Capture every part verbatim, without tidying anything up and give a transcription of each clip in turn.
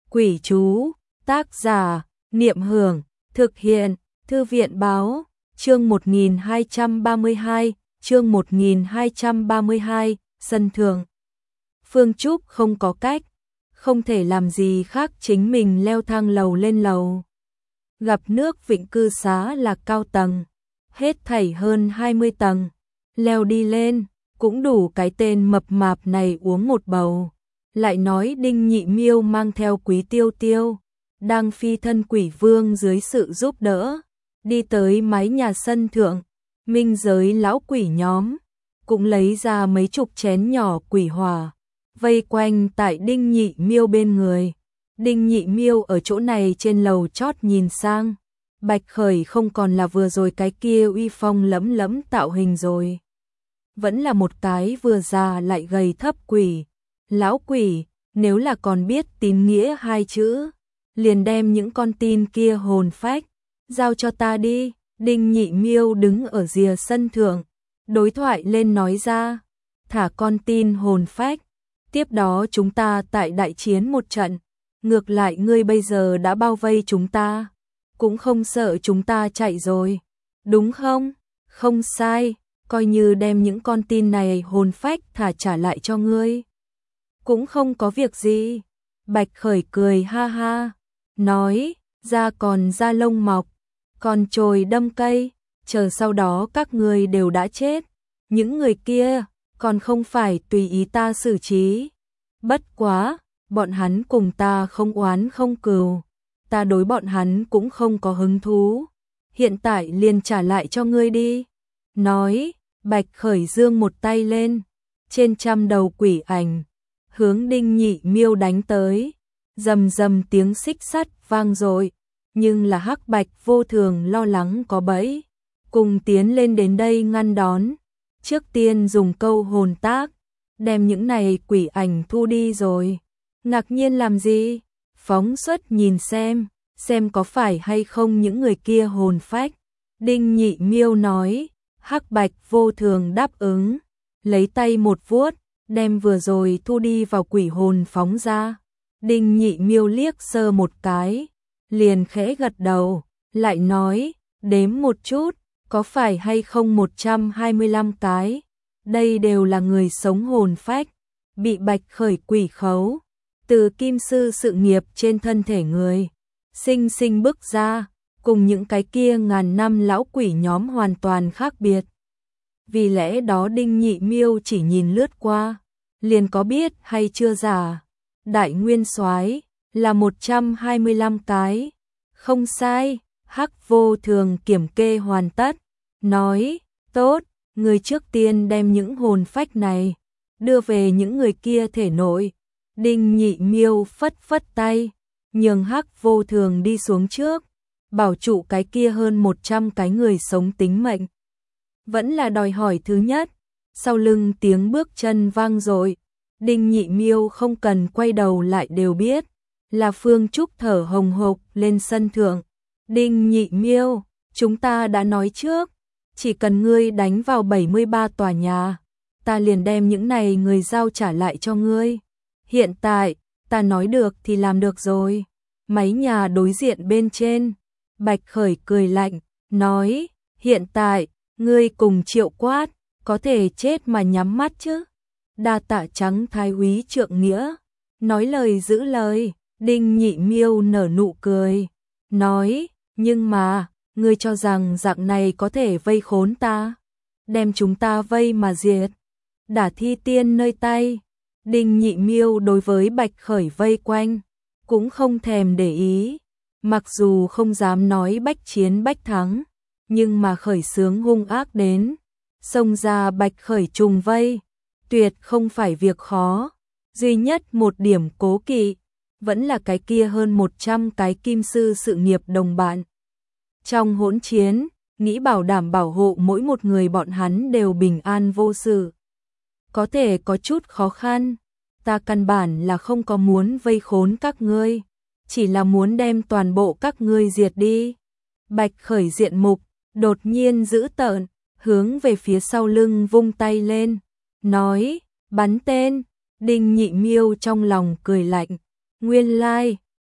Quỷ chú, tác giả, Niệm Hưởng, thực hiện, Thư viện báo, chương một nghìn hai trăm ba mươi hai, chương một nghìn hai trăm ba mươi hai, sân thượng. Phương Trúc không có cách, không thể làm gì khác chính mình leo thang lầu lên lầu. Gặp nước Vịnh cư xá là cao tầng, hết thảy hơn hai mươi tầng, leo đi lên, cũng đủ cái tên mập mạp này uống một bầu. Lại nói Đinh Nhị Miêu mang theo Quý Tiêu Tiêu, đang phi thân quỷ vương dưới sự giúp đỡ, đi tới mái nhà sân thượng, minh giới lão quỷ nhóm, cũng lấy ra mấy chục chén nhỏ quỷ hỏa, vây quanh tại Đinh Nhị Miêu bên người. Đinh Nhị Miêu ở chỗ này trên lầu chót nhìn sang, Bạch Khởi không còn là vừa rồi cái kia uy phong lẫm lẫm tạo hình rồi, vẫn là một cái vừa già lại gầy thấp quỷ. Lão quỷ, nếu là còn biết tín nghĩa hai chữ, liền đem những con tin kia hồn phách, giao cho ta đi. Đinh Nhị Miêu đứng ở rìa sân thượng, đối thoại lên nói ra, thả con tin hồn phách, tiếp đó chúng ta tại đại chiến một trận, ngược lại ngươi bây giờ đã bao vây chúng ta, cũng không sợ chúng ta chạy rồi, đúng không? Không sai, coi như đem những con tin này hồn phách thả trả lại cho ngươi, cũng không có việc gì. Bạch Khởi cười ha ha, nói, da còn da lông mọc, còn chồi đâm cây, chờ sau đó các ngươi đều đã chết, những người kia còn không phải tùy ý ta xử trí. Bất quá, bọn hắn cùng ta không oán không cừu, ta đối bọn hắn cũng không có hứng thú, hiện tại liền trả lại cho ngươi đi. Nói, Bạch Khởi giương một tay lên, trên trăm đầu quỷ ảnh hướng Đinh Nhị Miêu đánh tới, rầm rầm tiếng xích sắt vang dội, nhưng là Hắc Bạch vô thường lo lắng có bẫy, cùng tiến lên đến đây ngăn đón, trước tiên dùng câu hồn tác, đem những này quỷ ảnh thu đi rồi. Ngạc nhiên làm gì? Phóng xuất nhìn xem, xem có phải hay không những người kia hồn phách. Đinh Nhị Miêu nói, Hắc Bạch vô thường đáp ứng, lấy tay một vuốt, đem vừa rồi thu đi vào quỷ hồn phóng ra. Đinh Nhị Miêu liếc sơ một cái, liền khẽ gật đầu, lại nói, đếm một chút, có phải hay không một trăm hai mươi lăm cái, đây đều là người sống hồn phách, bị Bạch Khởi quỷ khấu, từ kim sư sự nghiệp trên thân thể người, sinh sinh bức ra, cùng những cái kia ngàn năm lão quỷ nhóm hoàn toàn khác biệt. Vì lẽ đó Đinh Nhị Miêu chỉ nhìn lướt qua, liền có biết hay chưa giả. Đại nguyên soái là một trăm hai mươi lăm cái. Không sai, Hắc vô thường kiểm kê hoàn tất, nói, tốt, người trước tiên đem những hồn phách này đưa về những người kia thể nội. Đinh Nhị Miêu phất phất tay, nhường Hắc vô thường đi xuống trước, bảo trụ cái kia hơn một trăm cái người sống tính mệnh. Vẫn là đòi hỏi thứ nhất, sau lưng tiếng bước chân vang dội, Đinh Nhị Miêu không cần quay đầu lại đều biết, là Phương Trúc thở hồng hộc lên sân thượng. Đinh Nhị Miêu, chúng ta đã nói trước, chỉ cần ngươi đánh vào bảy mươi ba tòa nhà, ta liền đem những này người giao trả lại cho ngươi. Hiện tại, ta nói được thì làm được rồi. Mái nhà đối diện bên trên, Bạch Khởi cười lạnh, nói, hiện tại, ngươi cùng Triệu Quát, có thể chết mà nhắm mắt chứ. Đa tạ Trắng Thái úy trượng nghĩa, nói lời giữ lời. Đinh Nhị Miêu nở nụ cười, nói, nhưng mà, ngươi cho rằng dạng này có thể vây khốn ta, đem chúng ta vây mà diệt, đả thi tiên nơi tay. Đinh Nhị Miêu đối với Bạch Khởi vây quanh, cũng không thèm để ý, mặc dù không dám nói bách chiến bách thắng, nhưng mà khởi xướng hung ác đến, xông ra Bạch Khởi trùng vây, tuyệt không phải việc khó. Duy nhất một điểm cố kỵ, vẫn là cái kia hơn một trăm cái kim sư sự nghiệp đồng bạn. Trong hỗn chiến, nghĩ bảo đảm bảo hộ mỗi một người bọn hắn đều bình an vô sự. Có thể có chút khó khăn, ta căn bản là không có muốn vây khốn các ngươi, chỉ là muốn đem toàn bộ các ngươi diệt đi. Bạch Khởi diện mục, đột nhiên dữ tợn, hướng về phía sau lưng vung tay lên, nói, bắn tên. Đinh Nhị Miêu trong lòng cười lạnh, nguyên lai,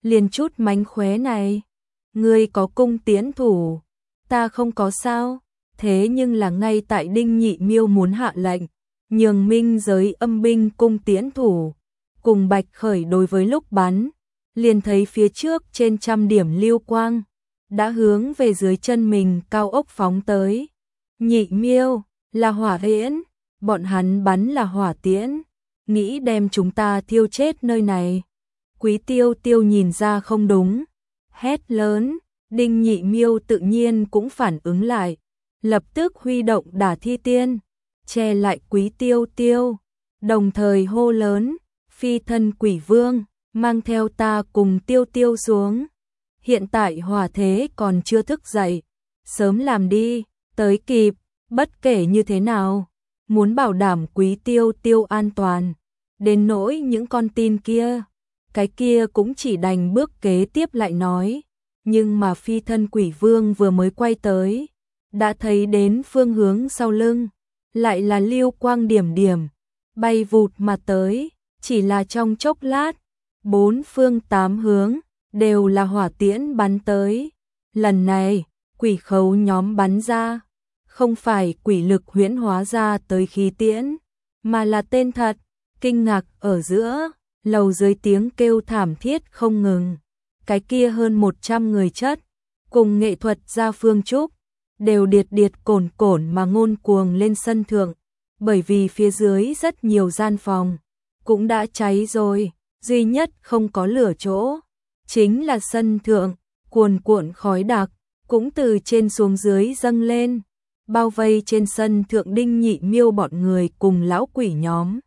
liền chút mánh khóe này. Ngươi có cung tiễn thủ, ta không có sao. Thế nhưng là ngay tại Đinh Nhị Miêu muốn hạ lệnh, nhường minh giới âm binh cung tiễn thủ, cùng Bạch Khởi đối với lúc bắn, liền thấy phía trước trên trăm điểm lưu quang, đã hướng về dưới chân mình cao ốc phóng tới. Nhị Miêu, là hỏa tiễn, bọn hắn bắn là hỏa tiễn, nghĩ đem chúng ta thiêu chết nơi này. Quý Tiêu Tiêu nhìn ra không đúng, hét lớn. Đinh Nhị Miêu tự nhiên cũng phản ứng lại, lập tức huy động Đả Thi Tiên, che lại Quý Tiêu Tiêu, đồng thời hô lớn, phi thân quỷ vương, mang theo ta cùng Tiêu Tiêu xuống. Hiện tại hỏa thế còn chưa thức dậy, sớm làm đi, tới kịp, bất kể như thế nào, muốn bảo đảm Quý Tiêu Tiêu an toàn. Đến nỗi những con tin kia, cái kia cũng chỉ đành bước kế tiếp lại nói. Nhưng mà phi thân quỷ vương vừa mới quay tới, đã thấy đến phương hướng sau lưng, lại là lưu quang điểm điểm, bay vụt mà tới, chỉ là trong chốc lát, bốn phương tám hướng, đều là hỏa tiễn bắn tới. Lần này, quỷ khấu nhóm bắn ra, không phải quỷ lực huyễn hóa ra tới khí tiễn, mà là tên thật. Kinh ngạc ở giữa, lầu dưới tiếng kêu thảm thiết không ngừng. Cái kia hơn một trăm người chất, cùng nghệ thuật gia Phương Trúc, đều điệt điệt cồn cồn mà ngôn cuồng lên sân thượng, bởi vì phía dưới rất nhiều gian phòng, cũng đã cháy rồi, duy nhất không có lửa chỗ, chính là sân thượng, cuồn cuộn khói đặc, cũng từ trên xuống dưới dâng lên, bao vây trên sân thượng Đinh Nhị Miêu bọn người cùng lão quỷ nhóm.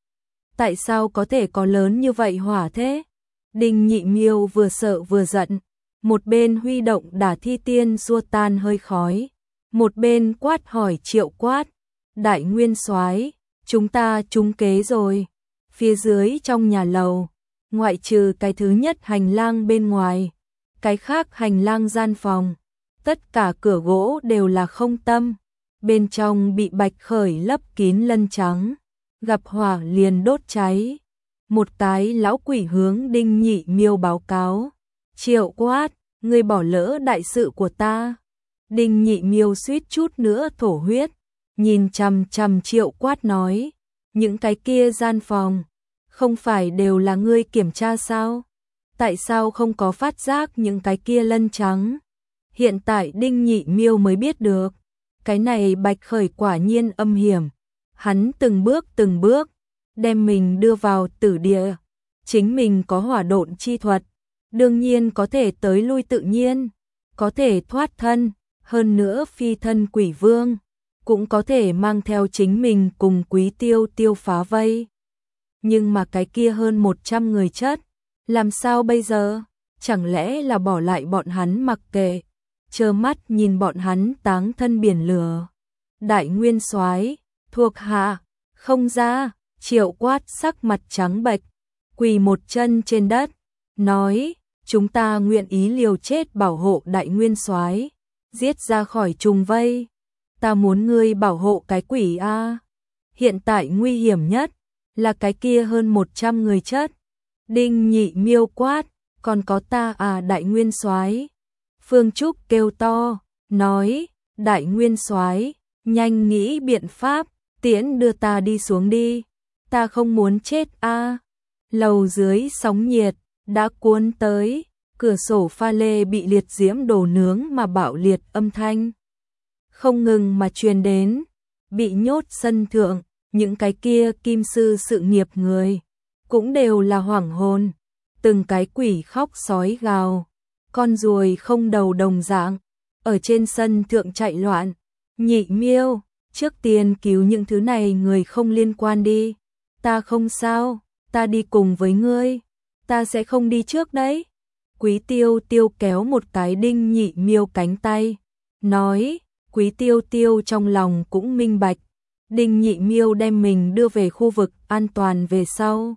Tại sao có thể có lớn như vậy hỏa thế? Đinh Nhị Miêu vừa sợ vừa giận, một bên huy động Đả Thi Tiên xua tan hơi khói, một bên quát hỏi Triệu Quát, đại nguyên soái, chúng ta trúng kế rồi. Phía dưới trong nhà lầu, ngoại trừ cái thứ nhất hành lang bên ngoài, cái khác hành lang gian phòng, tất cả cửa gỗ đều là không tâm, bên trong bị Bạch Khởi lấp kín lân trắng, gặp hỏa liền đốt cháy. Một cái lão quỷ hướng Đinh Nhị Miêu báo cáo, Triệu Quát, ngươi bỏ lỡ đại sự của ta. Đinh Nhị Miêu suýt chút nữa thổ huyết, nhìn chằm chằm Triệu Quát nói, những cái kia gian phòng, không phải đều là ngươi kiểm tra sao? Tại sao không có phát giác những cái kia lân trắng? Hiện tại Đinh Nhị Miêu mới biết được, cái này Bạch Khởi quả nhiên âm hiểm, hắn từng bước từng bước, đem mình đưa vào tử địa, chính mình có hỏa độn chi thuật, đương nhiên có thể tới lui tự nhiên, có thể thoát thân, hơn nữa phi thân quỷ vương, cũng có thể mang theo chính mình cùng Quý Tiêu Tiêu phá vây. Nhưng mà cái kia hơn một trăm người chất, làm sao bây giờ? Chẳng lẽ là bỏ lại bọn hắn mặc kệ, trơ mắt nhìn bọn hắn táng thân biển lửa? Đại nguyên soái, thuộc hạ, không ra. Triệu Quát sắc mặt trắng bệch, quỳ một chân trên đất, nói, chúng ta nguyện ý liều chết bảo hộ đại nguyên soái, giết ra khỏi trùng vây. Ta muốn ngươi bảo hộ cái quỷ a. Hiện tại nguy hiểm nhất là cái kia hơn một trăm người chất. Đinh Nhị Miêu quát, còn có ta à đại nguyên soái. Phương Trúc kêu to, nói, đại nguyên soái, nhanh nghĩ biện pháp, tiễn đưa ta đi xuống đi. Ta không muốn chết a. Lầu dưới sóng nhiệt đã cuốn tới, cửa sổ pha lê bị liệt diễm đổ nướng mà bạo liệt âm thanh không ngừng mà truyền đến. Bị nhốt sân thượng, những cái kia kim sư sự nghiệp người cũng đều là hoảng hồn, từng cái quỷ khóc sói gào, con ruồi không đầu đồng dạng ở trên sân thượng chạy loạn. Nhị Miêu, trước tiên cứu những thứ này người không liên quan đi. Ta không sao, ta đi cùng với ngươi, ta sẽ không đi trước đấy. Quý Tiêu Tiêu kéo một cái Đinh Nhị Miêu cánh tay, nói, Quý Tiêu Tiêu trong lòng cũng minh bạch, Đinh Nhị Miêu đem mình đưa về khu vực an toàn về sau,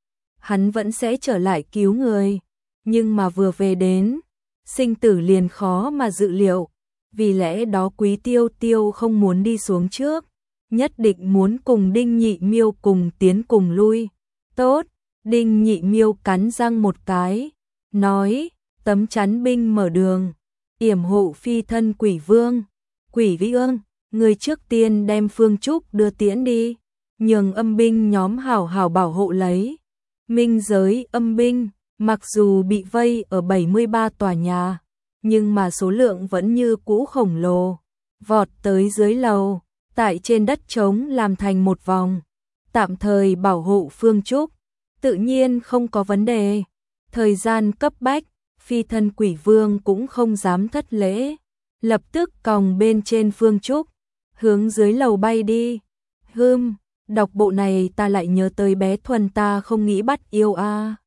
hắn vẫn sẽ trở lại cứu người, nhưng mà vừa về đến, sinh tử liền khó mà dự liệu, vì lẽ đó Quý Tiêu Tiêu không muốn đi xuống trước, nhất định muốn cùng Đinh Nhị Miêu cùng tiến cùng lui. Tốt, Đinh Nhị Miêu cắn răng một cái, nói, tấm chắn binh mở đường, yểm hộ phi thân quỷ vương. Quỷ vương, người trước tiên đem Phương Trúc đưa tiễn đi, nhường âm binh nhóm hảo hảo bảo hộ lấy. Minh giới âm binh, mặc dù bị vây ở bảy mươi ba tòa nhà, nhưng mà số lượng vẫn như cũ khổng lồ, vọt tới dưới lầu, tại trên đất trống làm thành một vòng, tạm thời bảo hộ Phương Trúc, tự nhiên không có vấn đề. Thời gian cấp bách, phi thân quỷ vương cũng không dám thất lễ, lập tức còng bên trên Phương Trúc, hướng dưới lầu bay đi. Hừm, đọc bộ này ta lại nhớ tới bé Thuần ta không nghĩ bắt yêu a. À.